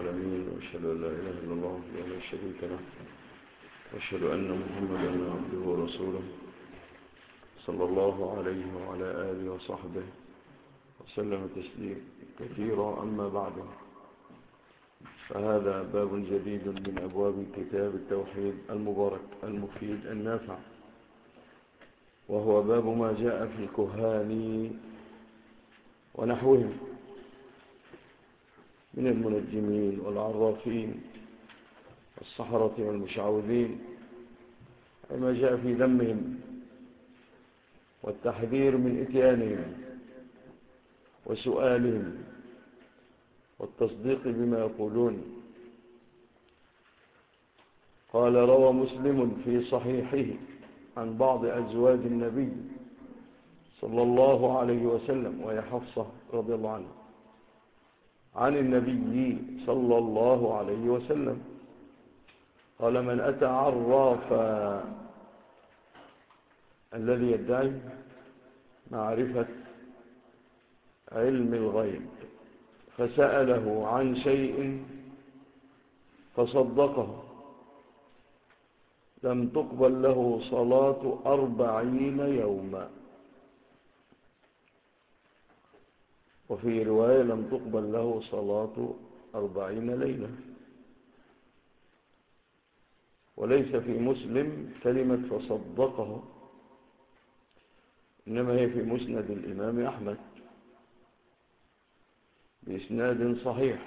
العالمين، وأشهد أن لا إله إلا الله ولا شريك له، وأشهد أن محمدا عبده ورسوله صلى الله عليه وعلى آله وصحبه وسلم تسليما كثيرا. أما بعد، فهذا باب جديد من أبواب كتاب التوحيد المبارك المفيد النافع، وهو باب ما جاء في الكهان ونحوهم من المنجمين والعرافين والسحرة والمشعوذين، ما جاء في ذمهم والتحذير من إتيانهم وسؤالهم والتصديق بما يقولون. قال: روى مسلم في صحيحه عن بعض أزواج النبي صلى الله عليه وسلم، وهي حفصة رضي الله عنها، عن النبي صلى الله عليه وسلم قال: من أتى عرافا، الذي يدعي معرفة علم الغيب، فسأله عن شيء فصدقه، لم تقبل له صلاة 40 يوما. وفي رواية لم تقبل له صلاة 40 ليلة. وليس في مسلم كلمة فصدقه، إنما هي في مسند الإمام أحمد بإسناد صحيح.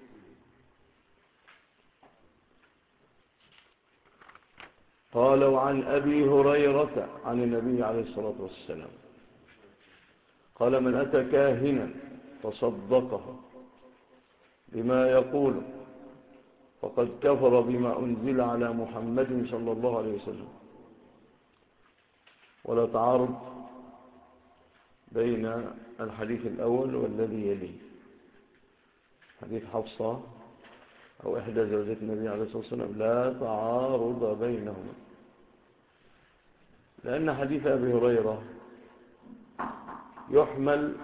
قال: وعن أبي هريرة عن النبي عليه الصلاة والسلام قال: من أتى كاهنا فصدقه بما يقول فقد كفر بما أنزل على محمد صلى الله عليه وسلم. ولا تعارض بين الحديث الأول والذي يليه، حديث حفصة أو إحدى زوجات النبي عليه الصلاة والسلام، لا تعارض بينهما، لأن حديث أبي هريرة يحمل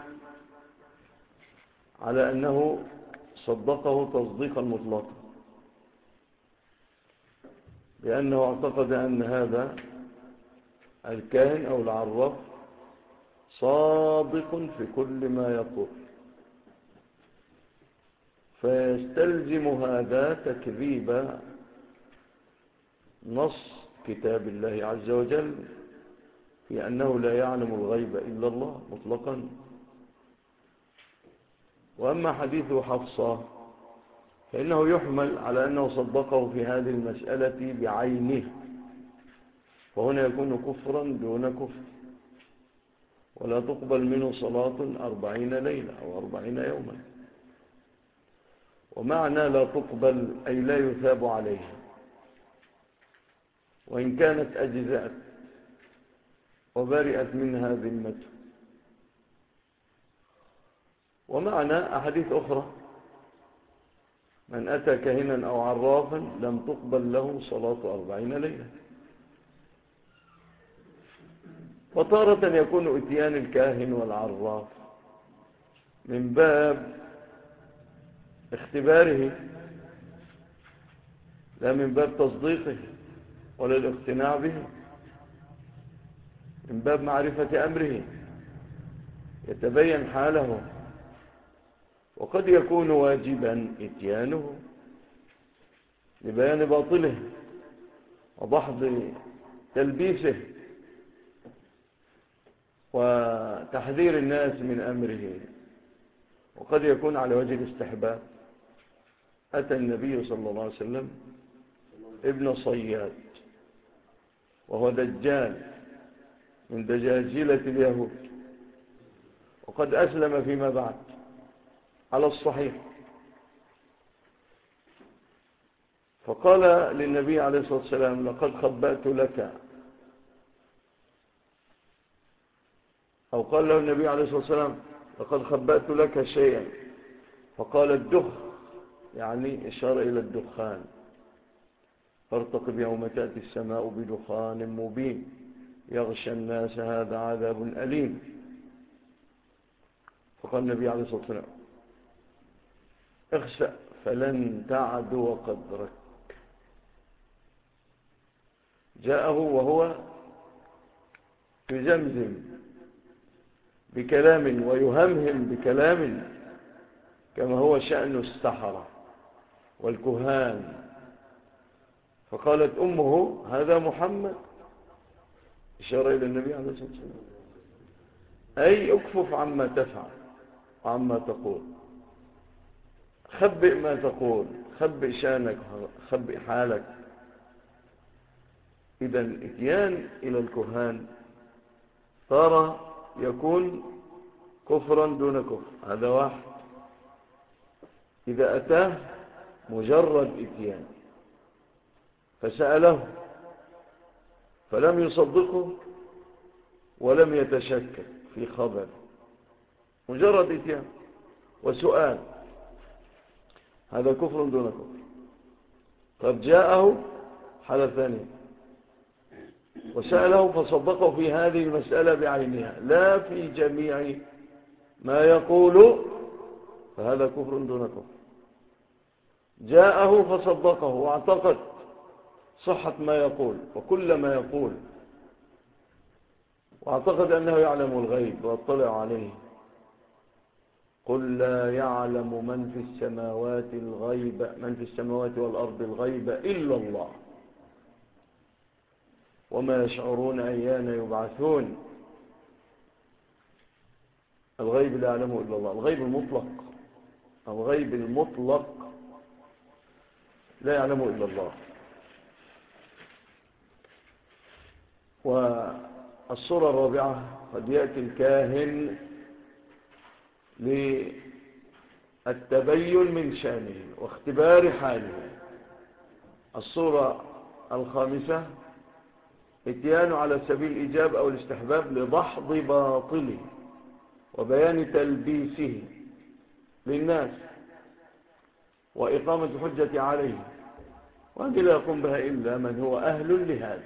على أنه صدقه تصديقا مطلقا، لأنه اعتقد أن هذا الكاهن أو العراف صادق في كل ما يقول، فيستلزم هذا تكذيب نص كتاب الله عز وجل في أنه لا يعلم الغيب إلا الله مطلقا. وأما حديث حفصة فإنه يحمل على أنه صدقه في هذه المسألة بعينه، فهنا يكون كفرا دون كفر، ولا تقبل منه صلاة 40 ليلة أو 40 يوما. ومعنى لا تقبل أي لا يثاب عليها، وإن كانت أجزأت وبرئت منها ذمته. ومعنى أحاديث أخرى: من أتى كاهنا أو عرافا لم تقبل له صلاة 40 ليلة. وتارة يكون اتيان الكاهن والعراف من باب اختباره، لا من باب تصديقه ولا الاقتناع به، من باب معرفة أمره يتبين حاله. وقد يكون واجبا اتيانه لبيان باطله وضحض تلبيسه وتحذير الناس من أمره. وقد يكون على وجه الاستحباب. أتى النبي صلى الله عليه وسلم ابن صياد، وهو دجال من دجاجلة اليهود، وقد أسلم فيما بعد على الصحيح. فقال للنبي عليه الصلاة والسلام: لقد خبأت لك، أو قال له النبي عليه الصلاة والسلام: لقد خبأت لك شيئا. فقال: الدخ، يعني إشارة إلى الدخان، فارتقب يوم تأتي السماء بدخان مبين يغشى الناس هذا عذاب أليم. فقال النبي عليه الصلاة والسلام: اخسأ فلن تعدو قدرك. جاءه وهو يزمزم بكلام ويهمهم بكلام كما هو شأن السحرة والكهان، فقالت أمه هذا محمد، إشارة إلى النبي عليه الصلاة والسلام، أي اكفف عما تفعل وعما تقول، خبئ ما تقول، خبئ شانك، خبئ حالك. إذن اتيان إلى الكهان ترى يكون كفرا دون كفر، هذا واحد. إذا أتاه مجرد اتيان فسأله فلم يصدقه ولم يتشكك في خبر، مجرد اتيان وسؤال، هذا كفر دون كفر. قد جاءه حالة ثانية وسأله فصدقه في هذه المسألة بعينها لا في جميع ما يقول، فهذا كفر دون كفر. جاءه فصدقه واعتقد صحة ما يقول وكل ما يقول، واعتقد أنه يعلم الغيب واطلع عليه. قل لا يعلم من في السماوات الغيب، من في السماوات والأرض الغيب إلا الله وما يشعرون أيان يبعثون. الغيب لا يعلمه إلا الله، الغيب المطلق، الغيب المطلق لا يعلمه إلا الله. والصورة الرابعة قد يأتي الكاهن للتبين من شأنه واختبار حاله. الصورة الخامسة اتيان على سبيل الإيجاب أو الاستحباب لدحض باطله وبيان تلبيسه للناس وإقامة الحجة عليه، وهذه لا يقوم بها إلا من هو أهل لهذا.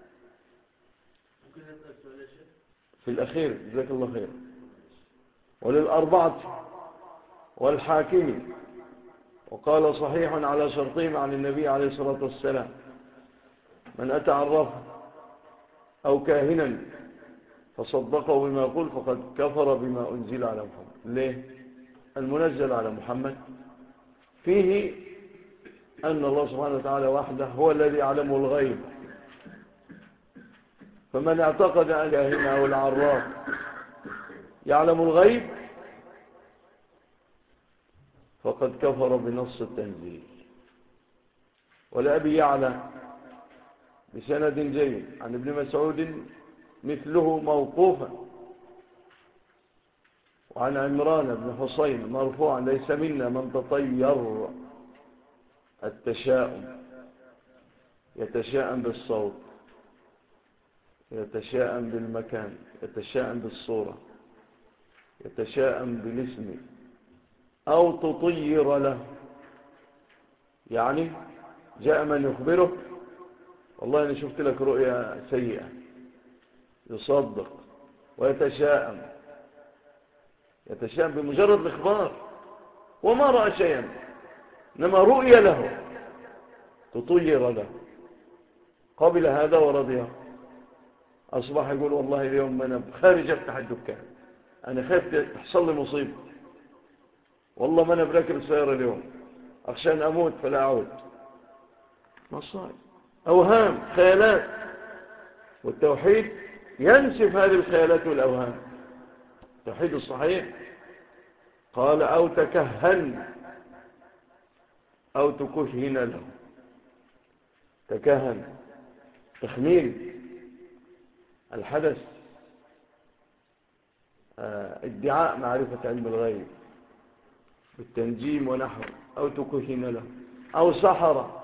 في الأخير جزاك الله خير. وللأربعة والحاكم، وقال صحيح على شرطهم عن النبي عليه الصلاة والسلام: من أتى عرافا أو كاهنا فصدقه بما يقول فقد كفر بما أنزل على محمد. ليه؟ المنزل على محمد فيه أن الله سبحانه وتعالى وحده هو الذي يعلم الغيب، فمن اعتقد أن الكاهن أو العراف يعلم الغيب فقد كفر بنص التنزيل. ولأبي يعلى بسند جيد عن ابن مسعود مثله موقوفا، وعن عمران بن حسين مرفوعا: ليس منا من تطير. التشاؤم، يتشاءم بالصوت، يتشاءم بالمكان، يتشاءم بالصورة، يتشاءم بالاسم، أو تطير له. يعني جاء من يخبرك والله أنا شفت لك رؤيا سيئة، يصدق ويتشاءم، يتشاءم بمجرد الإخبار وما رأى شيئا، إنما رؤيا له تطير له، قبل هذا ورضيه. أصبح يقول والله اليوم أنا خارج أفتح الدكان، أنا خايف تحصل لي مصيبة، والله ما أنا براكب السيارة اليوم أخشى أن أموت فلا أعود. مصائب، أوهام، خيالات. والتوحيد ينسف هذه الخيالات والأوهام. التوحيد الصحيح قال: أو تكهن أو تكهن له. تكهن، تخمين الحدث، ادعاء معرفة علم الغيب بالتنجيم ونحو، أو تكهن له، أو سحر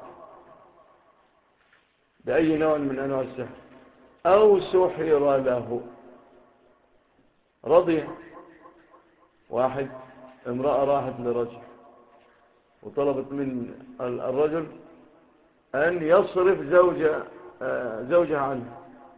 بأي نوع من أنواع السحر، أو سحر له. رضي واحد، امرأة راحت لرجل وطلبت من الرجل أن يصرف زوجها عنه.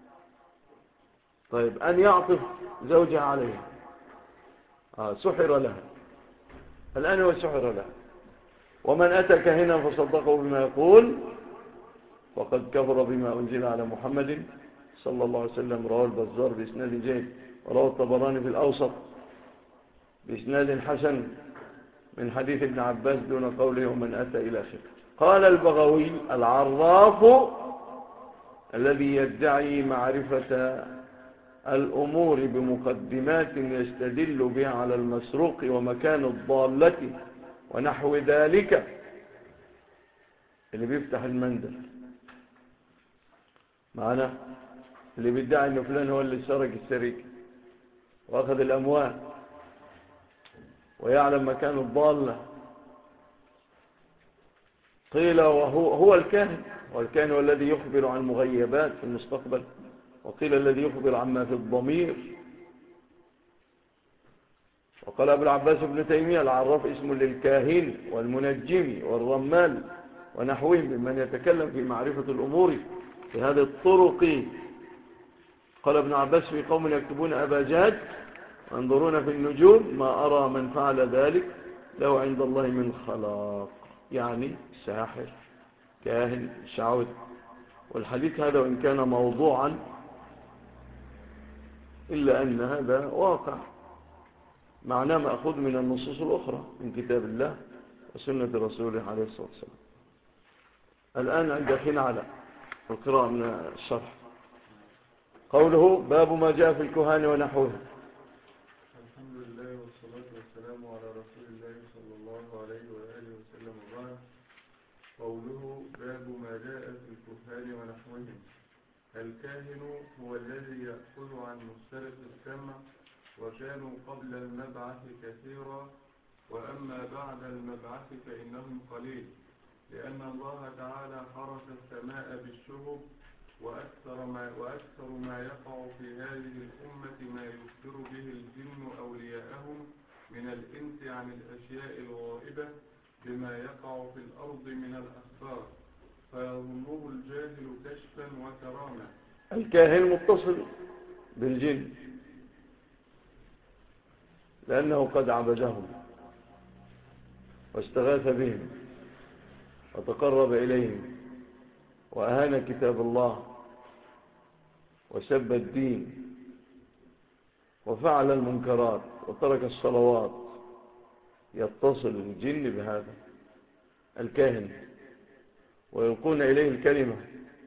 طيب، أن يعطف زوجها عليها، سحر لها. الآن هو سحر لها. ومن أتى كاهنا فصدقه بما يقول فقد كفر بما أنزل على محمد صلى الله عليه وسلم. رواه البزار بإسناد جيد، ورواه الطبراني في الأوسط بإسناد حسن من حديث ابن عباس دون قوله ومن أتى إلى آخره. قال البغوي: العراف الذي يدعي معرفة الأمور بمقدمات يستدل بها على المسروق ومكان الضالة ونحو ذلك، اللي بيفتح المندل معنا، اللي بيدعي أنه فلان هو اللي سرق السرقة وأخذ الأموال ويعلم مكان الضالة. قيل وهو الكاهن، والكاهن هو الذي يخبر عن مغيبات في المستقبل، وقيل الذي يخبر عما في الضمير. وقال أبو العباس ابن تيمية: العراف اسم للكاهن والمنجم والرمال ونحوهم ممن يتكلم في معرفة الأمور في هذه الطرق. قال ابن عباس: في قوم يكتبون أباجات وينظرون في النجوم ما أرى من فعل ذلك له عند الله من خلاق، يعني ساحر كاهن شعوذ. والحديث هذا وإن كان موضوعا إلا أن هذا واقع، معناه مأخوذ من النصوص الأخرى من كتاب الله وسنة رسوله عليه الصلاة والسلام. الآن عند أخينا على القراءة من الشرح. قوله: باب ما جاء في الكهان ونحوه. الحمد لله والصلاة والسلام على رسول الله صلى الله عليه وآله وسلم وبعد. قوله: باب ما جاء في الكهان ونحوهم. الكاهن هو الذي يأخذ عن مسترق السمع، وكانوا قبل المبعث كثيرا، وأما بعد المبعث فإنهم قليل، لأن الله تعالى حرس السماء بالشهب، وأكثر ما يقع في هذه الأمة ما يخبر به الجن أولياءهم من الإنس عن الأشياء الغائبة بما يقع في الأرض من الأخبار، فيظنه الجاهل كشفا وكرامة. الكاهن متصل بالجن لأنه قد عبدهم واستغاث بهم وتقرب إليهم وأهان كتاب الله وسب الدين وفعل المنكرات وترك الصلوات. يتصل الجن بهذا الكاهن ويلقون إليه الكلمة،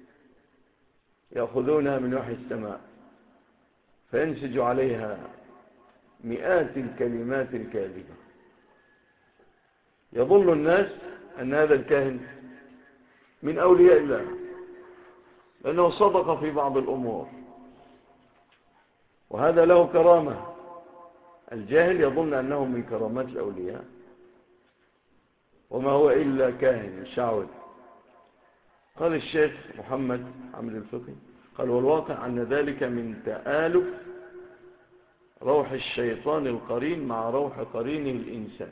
يأخذونها من وحي السماء فينسج عليها مئات الكلمات الكاذبة. يظن الناس أن هذا الكاهن من أولياء الله لأنه صدق في بعض الأمور، وهذا له كرامة. الجاهل يظن أنه من كرامات الأولياء، وما هو إلا كاهن شعوذ. قال الشيخ محمد عمرو الفقي: قال: والواقع أن ذلك من تآلف روح الشيطان القرين مع روح قرينه الإنسان،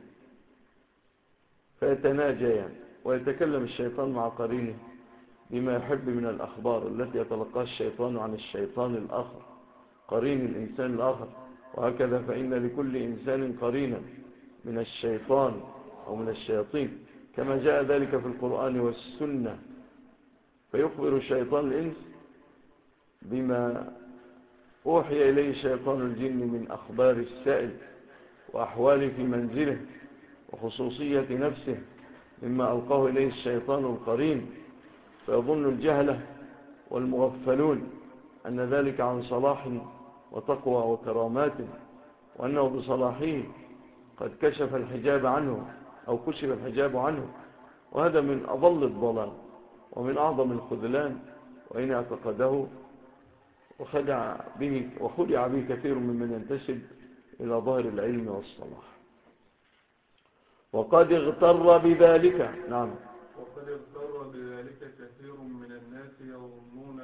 فيتناجيان ويتكلم الشيطان مع قرينه بما يحب من الأخبار التي يتلقاها الشيطان عن الشيطان الآخر قرين الإنسان الآخر، وهكذا فإن لكل إنسان قرينا من الشيطان أو من الشياطين كما جاء ذلك في القرآن والسنة. فيخبر الشيطان الإنس بما أوحي إليه شيطان الجن من أخبار السائل وأحواله في منزله وخصوصية نفسه مما ألقاه إليه الشيطان القرين، فيظن الجهلة والمغفلون أن ذلك عن صلاح وتقوى وكرامات، وأنه بصلاحه قد كشف الحجاب عنه أو كشف الحجاب عنه، وهذا من أضل الضلال ومن أعظم الخذلان، وإن اعتقده وخدع به كثير ممن ينتسب إلى ظاهر العلم والصلاح، وقد اغتر بذلك. نعم. وقد اغتر بذلك كثير من الناس يظنون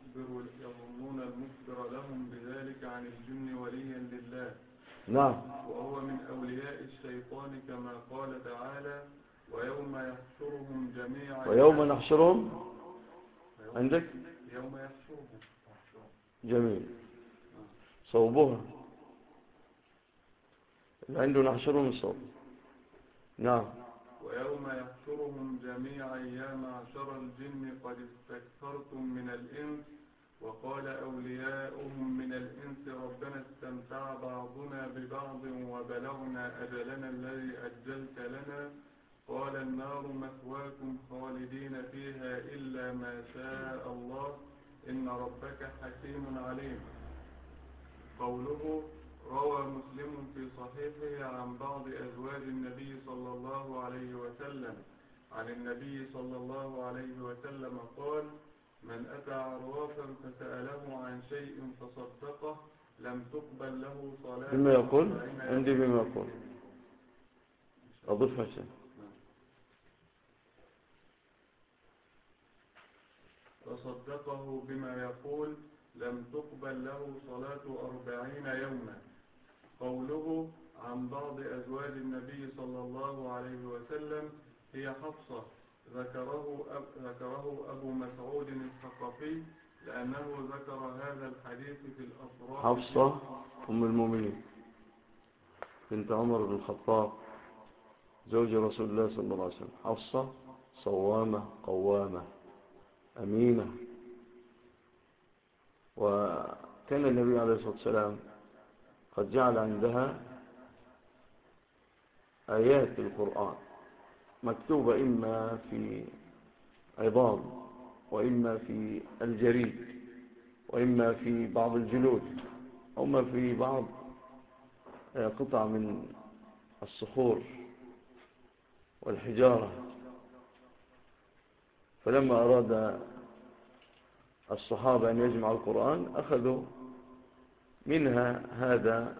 المخبر لهم بذلك عن الجن وليا لله. نعم. وهو من أولياء الشيطان كما قال تعالى: ويوم يحشرهم جميعا. ويوم نحشرهم عندك يوم يحشرهم. جميل صوبها عنده نحشرهم الصوب. نعم. ويوم يحشرهم جميعا يا معشر الجن قد استكثرتم من الإنس وقال أولياؤهم من الإنس ربنا استمتع بعضنا ببعض وبلغنا أجلنا الذي أجلت لنا قال النار مثواكم خالدين فيها إلا ما شاء الله إن ربك حكيم عليم. قوله روى مسلم في صحيحه عن بعض أزواج النبي صلى الله عليه وسلم عن النبي صلى الله عليه وسلم قال من أتى عرافا فسأله عن شيء فصدقه لم تقبل له صلاة بما يقول عندي بما يقول أضيفها شيء فصدقه بما يقول لم تقبل له صلاة 40 يوما. قوله عن بعض أزواج النبي صلى الله عليه وسلم هي حفصة ذكره أبو مسعود الثقفي لأنه ذكر هذا الحديث في الأفراح. حفصة أم المؤمنين بنت عمر بن الخطاب زوج رسول الله صلى الله عليه وسلم. حفصة صوامة قوامة أمينة، وكان النبي عليه الصلاة والسلام قد جعل عندها آيات القرآن مكتوبة إما في عظام وإما في الجريد وإما في بعض الجلود وإما في بعض قطع من الصخور والحجارة. فلما أراد الصحابة أن يجمعوا القرآن أخذوا منها هذا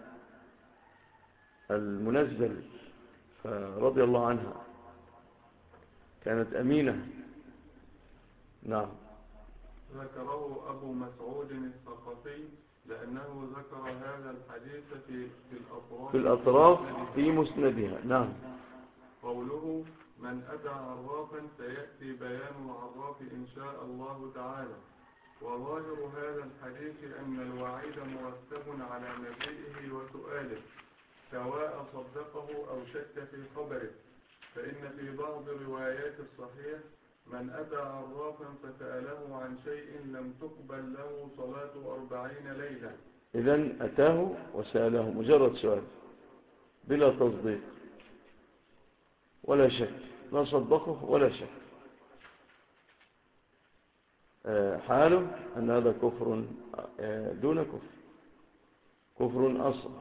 المنزل، فرضي الله عنها كانت أمينة. نعم. ذكره أبو مسعود الثقفي لأنه ذكر هذا الحديث في الأطراف في مسندها. نعم. قوله من أتى عرافا سيأتي بيان العراف إن شاء الله تعالى. وظاهر هذا الحديث أن الوعيد مرتب على مجيئه وسؤاله سواء صدقه أو شك في خبره، فإن في بعض روايات الصحيح من أتى عرافا فسأله عن شيء لم تقبل له صلاة 40 ليلة. إذن أتاه وسأله مجرد سؤال بلا تصديق ولا شك، لا صدقه ولا شك، حاله أن هذا كفر دون كفر، كفر أصغر.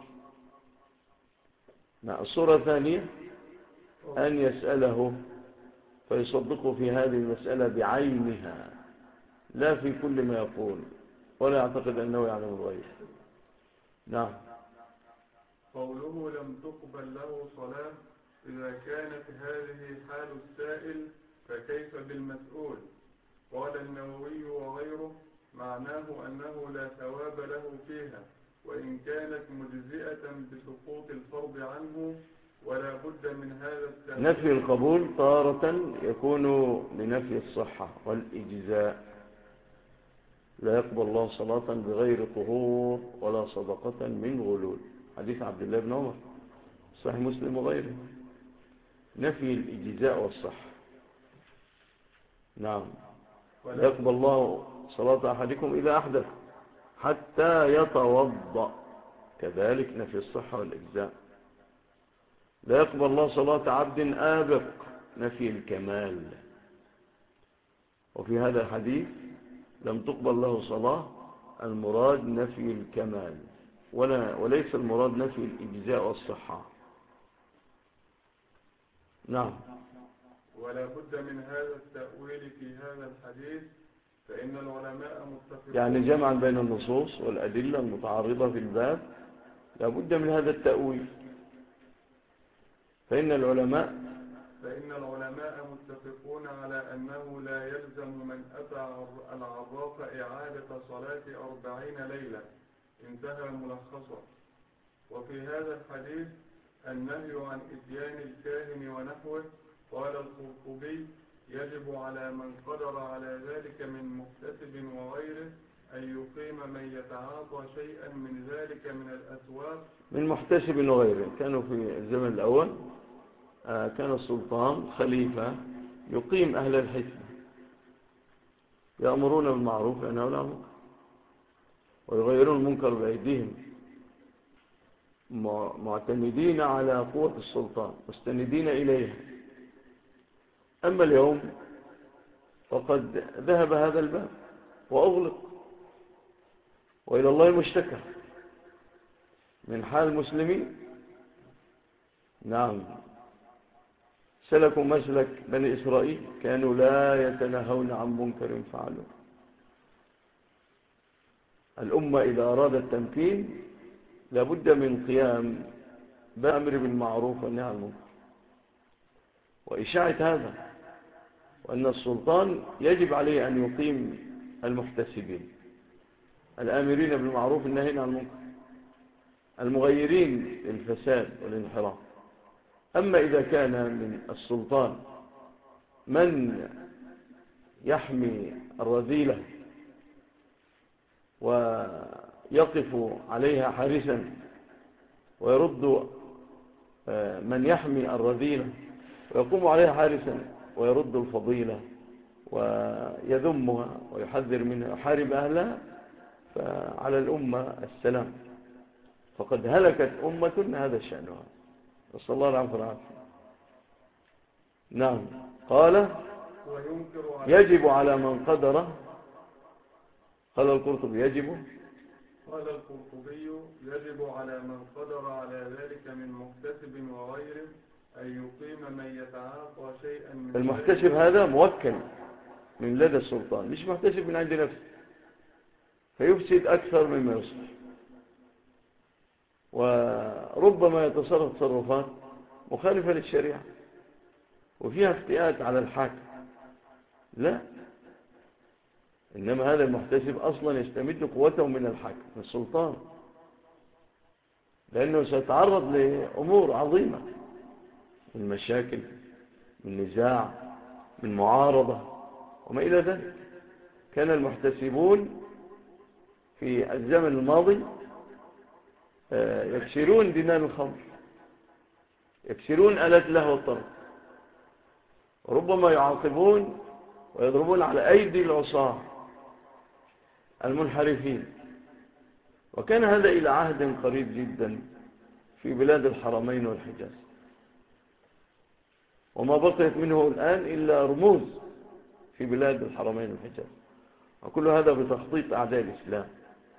الصورة الثانية أن يسأله فيصدقه في هذه المسألة بعينها لا في كل ما يقول ولا يعتقد أنه يعلم الغيب. نعم. قوله لم تقبل له صلاة إذا كانت هذه حال السائل فكيف بالمسؤول؟ قال النووي وغيره معناه أنه لا ثواب له فيها وإن كانت مجزئة بسقوط الفرض عنه ولا بد من هذا التأويل. نفي القبول تارة يكون لنفي الصحة والإجزاء. لا يقبل الله صلاة بغير طهور ولا صدقة من غلول، حديث عبد الله بن عمر صحيح مسلم وغيره. نفي الإجزاء والصحة. نعم. لا يقبل الله صلاة أحدكم إذا أحدث حتى يتوضأ، كذلك نفي الصحة والإجزاء. لا يقبل الله صلاة عبد آبق، نفي الكمال. وفي هذا الحديث لم تقبل له صلاة المراد نفي الكمال وليس المراد نفي الإجزاء والصحة. نعم. ولا بد من هذا التأويل في هذا الحديث فإن العلماء متفقون، يعني جمعا بين النصوص والأدلة المتعارضة في الباب لا بد من هذا التأويل. فإن العلماء متفقون على أنه لا يلزم من أتى العراف إعادة صلاة 40 ليلة. انتهى ملخصا. وفي هذا الحديث النهي عن إتيان الكاهن ونحوه. قال القرطبي يجب على من قدر على ذلك من مكتسب وغيره أن يقيم من يتعاطى شيئا من ذلك من الأسواق. من محتسب وغيره كانوا في الزمن الأول كان السلطان خليفة يقيم أهل الحكمة يأمرون بالمعروف وينهون عن المنكر ويغيرون المنكر بأيديهم معتمدين على قوة السلطان مستندين إليها. أما اليوم فقد ذهب هذا الباب وأغلق، وإلى الله المشتكى من حال المسلمين. نعم، سلكوا مسلك بني إسرائيل، كانوا لا يتناهون عن منكر فعلوا. الأمة إذا أرادت التمكين لابد من قيام بأمر بالمعروف والنهي عن المنكر وإشاعة هذا، وأن السلطان يجب عليه أن يقيم المحتسبين الآمرين بالمعروف والنهي عن المنكر المغيرين للفساد والانحراف. أما إذا كان من السلطان من يحمي الرذيلة ويقف عليها حارسا ويرد من يحمي الرذيلة ويقوم عليها حارسا ويرد الفضيلة ويذمها ويحذر منها ويحارب أهلها، فعلى الأمة السلام، فقد هلكت أمة هذا شأنها، نسأل الله العافية والعافية. نعم، قال يجب على من قدر. قال القرطبي يجب على من قدر على ذلك من محتسب وغيره أن يقيم من يتعاطى شيئا من المحتسب هذا موكل من لدى السلطان، مش محتسب من عند نفسه فيفسد أكثر مما يصلح، وربما يتصرف تصرفات مخالفة للشريعة وفيها افتئات على الحاكم. لا، إنما هذا المحتسب أصلا يستمد قوته من الحاكم من السلطان، لأنه سيتعرض لأمور عظيمة من مشاكل، من نزاع، من معارضة وما إلى ذلك. كان المحتسبون في الزمن الماضي يكسرون دينار الخمر، يكسرون آلات اللهو والطرب، وربما يعاقبون ويضربون على أيدي العصاة المنحرفين. وكان هذا إلى عهد قريب جدا في بلاد الحرمين والحجاز، وما بقيت منه الآن إلا رموز في بلاد الحرمين والحجاز، وكل هذا بتخطيط أعداء الإسلام،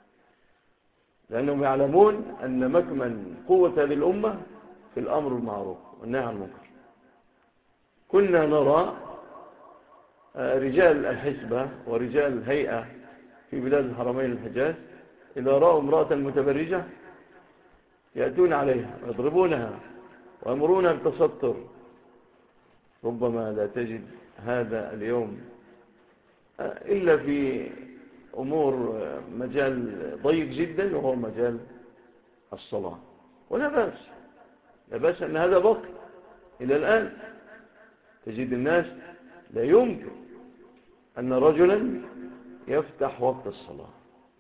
لأنهم يعلمون أن مكمن قوة هذه الأمة في الأمر بالمعروف والنهي عن المنكر. كنا نرى رجال الحسبة ورجال الهيئة في بلاد الحرمين والحجاز إذا رأوا امرأة متبرجة يأتون عليها ويضربونها ويأمرونها بالتستر. ربما لا تجد هذا اليوم إلا في أمور مجال ضيق جدا، وهو مجال الصلاة، ولا بأس، لا بأس أن هذا بقي إلى الآن. تجد الناس لا يمكن أن رجلا يفتح وقت الصلاة،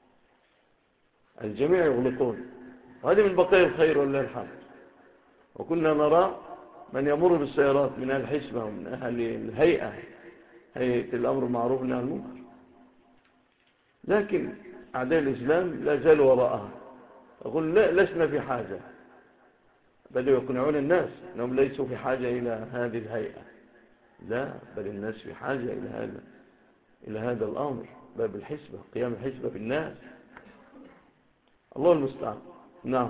الجميع يغلقون، وهذه من بقايا الخير ولله الحمد. وكنا نرى من يمر بالسيارات من أهل الحسبة ومن أهل الهيئة، هيئة الأمر المعروف والنهي عن المنكر، لكن أعداء الإسلام لا زالوا وراءها، يقول لسنا في حاجة، بدأوا يقنعون الناس أنهم ليسوا في حاجة إلى هذه الهيئة. لا، بل الناس في حاجة إلى هذا الأمر، باب الحسبة، قيام الحسبة في الناس. الله المستعان. نعم.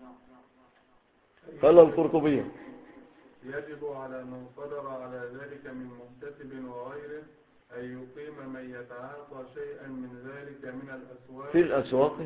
قال القرطبي يجب على من قدر على ذلك من محتسب وغيره أن يقيم من يتعاطى شيئا من ذلك من الأسواق في الأسواق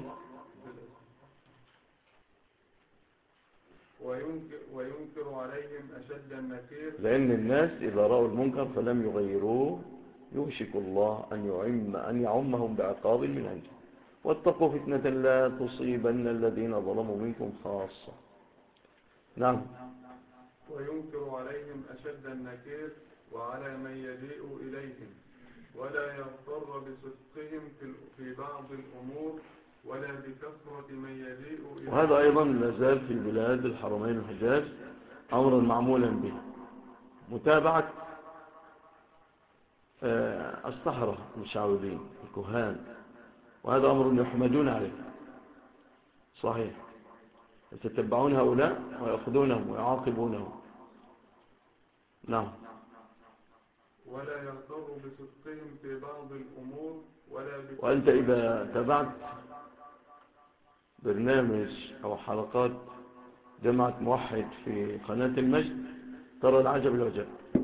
وينكر عليهم أشد النكير، لأن الناس إذا رأوا المنكر فلم يغيروه يوشك الله أن يعمهم بعقاب من عنده. واتقوا فتنة لا تصيبن الذين ظلموا منكم خاصة. نعم. وينكر عليهم أشد النكير وعلى من يجيء إليهم، ولا يغتر بصدقهم في بعض الأمور ولا بكثرة من يجيء إليهم. وهذا أيضا لازال في بلاد الحرمين والحجاز أمرا معمولا به، متابعة السحرة المشعوذين الكهان، وهذا أمر يحمدون عليه. صحيح، يتتبعون هؤلاء ويأخذونهم ويعاقبونهم. نعم. ولا يغتر بصدقهم في بعض الأمور وأنت إذا تابعت برنامج أو حلقات جماعة موحد في قناة المجد ترى العجب العجب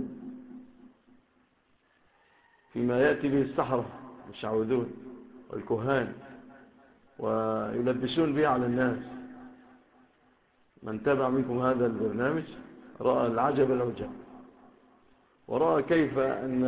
فيما يأتي به السحرة المشعوذون والكهان ويلبسون به على الناس. من تابع منكم هذا البرنامج رأى العجب العجب، ورأى كيف أن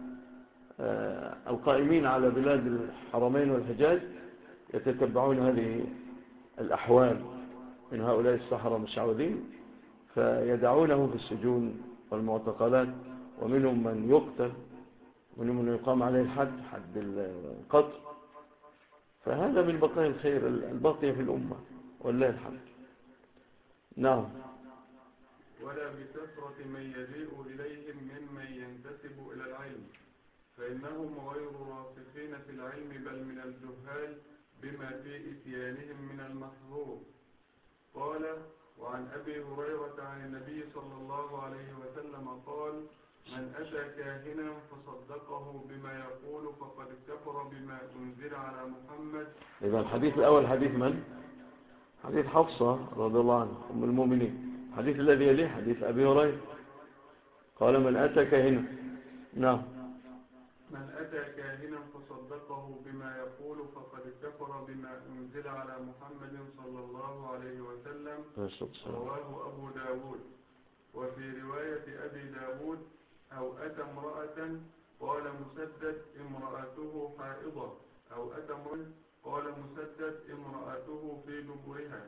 القائمين على بلاد الحرمين والحجاز يتتبعون هذه الأحوال من هؤلاء السحرة المشعوذين، فيدعونهم في السجون والمعتقلات، ومنهم من يقتل، ومنهم من يقام عليه الحد، حد القتل. فهذا من بقايا الخير الباقية في الأمة والله الحمد. نعم. ولا بكثرة من يجيء إليهم ممن ينتسب إلى العلم، فإنهم غير راسخين في العلم بل من الجهال بما في إتيانهم من المحظور. قال: وعن أبي هريرة عن النبي صلى الله عليه وسلم قال: من أتى كاهنا فصدقه بما يقول فقد كفر بما أنزل على محمد. إذا الحديث الأول حديث من؟ حديث حفصة رضي الله عنها أم المؤمنين. الحديث الذي يليه حديث أبي هريرة قال: من أتى كاهنا. نعم. من أتى كاهنا فصدقه بما يقول فقد كفر بما أنزل على محمد صلى الله عليه وسلم. رواه أبو داود. وفي رواية أبي داود: أو أتى امرأة قال مسدد امرأته حائضة، أو أتى امرأة قال مسدد امرأته في دبرها،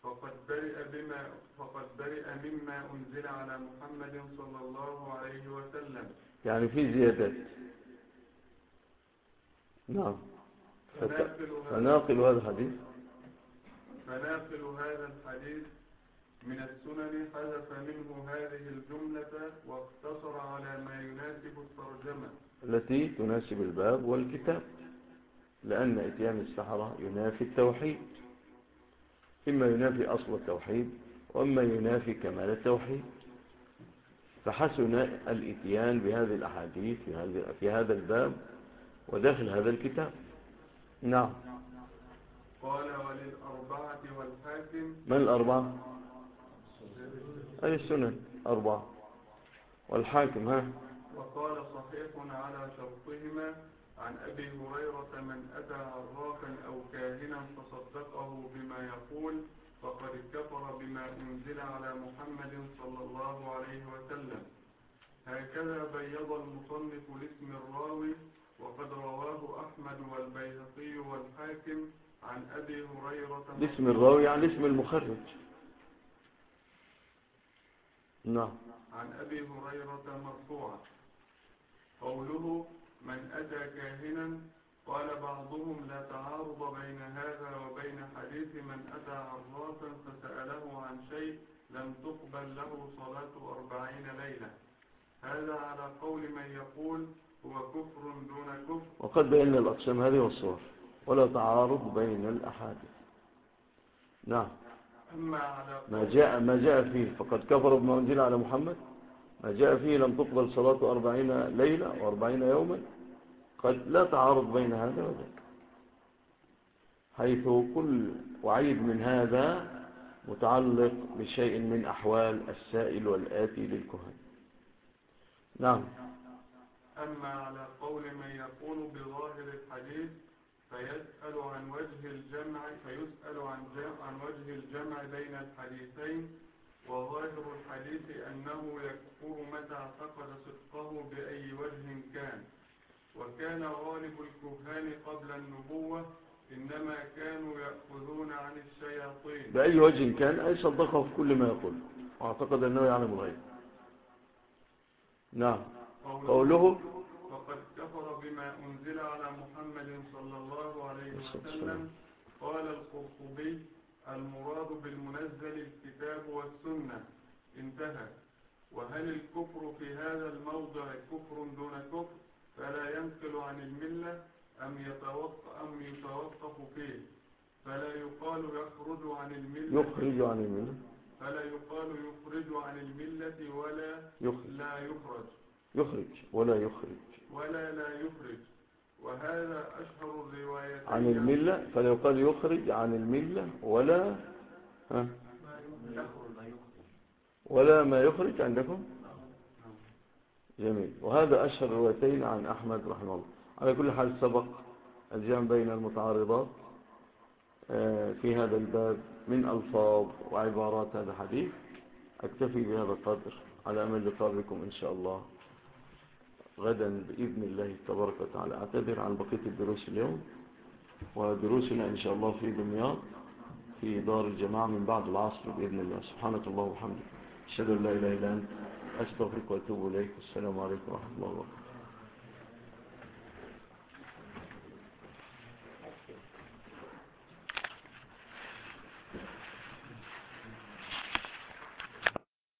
فقد برئ مما أنزل على محمد صلى الله عليه وسلم. يعني في زيادات. نعم. فناقل هذا الحديث من السنن حذف منه هذه الجملة واقتصر على ما يناسب الترجمة التي تناسب الباب والكتاب، لأن إتيان السحرة ينافي التوحيد، إما ينافي أصل التوحيد وإما ينافي كمال التوحيد، فحسن الإتيان بهذه الأحاديث في هذا الباب وداخل هذا الكتاب. نعم. قال: وللأربعة والحاكم. من الأربعة؟ أي السنن أربعة والحاكم. ها. وقال: صحيح على شرطهما. عن أبي هريرة: من أتى عرافا أو كاهنا فصدقه بما يقول فقد كفر بما أنزل على محمد صلى الله عليه وسلم. هكذا بيض المصنف لاسم الراوي، وقد رواه أحمد والبيهقي والحاكم عن أبي هريرة. اسم الراوي يعني اسم المخرج. نعم. عن أبي هريرة مرفوعا. قوله: من أتى كاهنا، قال بعضهم: لا تعارض بين هذا وبين حديث من أتى عرافا فسأله عن شيء لم تقبل له صلاة 40 ليلة. هذا على قول من يقول هو كفر دون كفر. وقد بينا الأقسام هذه والصور ولا تعارض بين الأحاديث. نعم. أما على ما جاء فيه فقد كفر بما أنزل على محمد، ما جاء فيه لم تقبل صلاة 40 ليلة و40 يوما، قد لا تعارض بين هذا وذاك، حيث كل وعيد من هذا متعلق بشيء من أحوال السائل والآتي للكهان. نعم. أما على قول من يقول بظاهر الحديث فيسأل عن وجه الجمع بين الحديثين، وظاهر الحديث أنه يكفر متى اعتقد صدقه بأي وجه كان. وكان غالب الكهان قبل النبوة إنما كانوا يأخذون عن الشياطين. بأي وجه كان أي صدقه في كل ما يقول واعتقد أنه يعلم الغيب. نعم. قوله: فقد كفر بما أنزل على محمد صلى الله عليه وسلم. قال القرطبي: المراد بالمنزل الكتاب والسنة. انتهى. وهل الكفر في هذا الموضع كفر دون كفر فلا ينقل عن الملة أم يتوقف فيه فلا يقال يخرج عن الملة يخرج عن الملة فلا يقال يخرج عن الملة ولا لا يخرج ولا لا يخرج وهذا أشهر الروايتين عن الملة. فلا يقال يخرج عن الملة ولا ما يخرج عندكم. جميل. وهذا أشهر الروايتين عن أحمد رحمه الله. على كل حال سبق الجمع بين المتعارضات في هذا الباب من ألفاظ وعبارات هذا الحديث. أكتفي بهذا القدر على أمل لقاء بكم إن شاء الله غدا بإذن الله تبارك وتعالى. أعتذر عن بقية الدروس اليوم، ودروسنا إن شاء الله في دمياط في دار الجماعة من بعد العصر بإذن الله. سبحانك الله وبحمدك، أشهد أن لا إله إلا أنت، أستغفرك وأتوب إليك. السلام عليكم ورحمة الله وبركاته.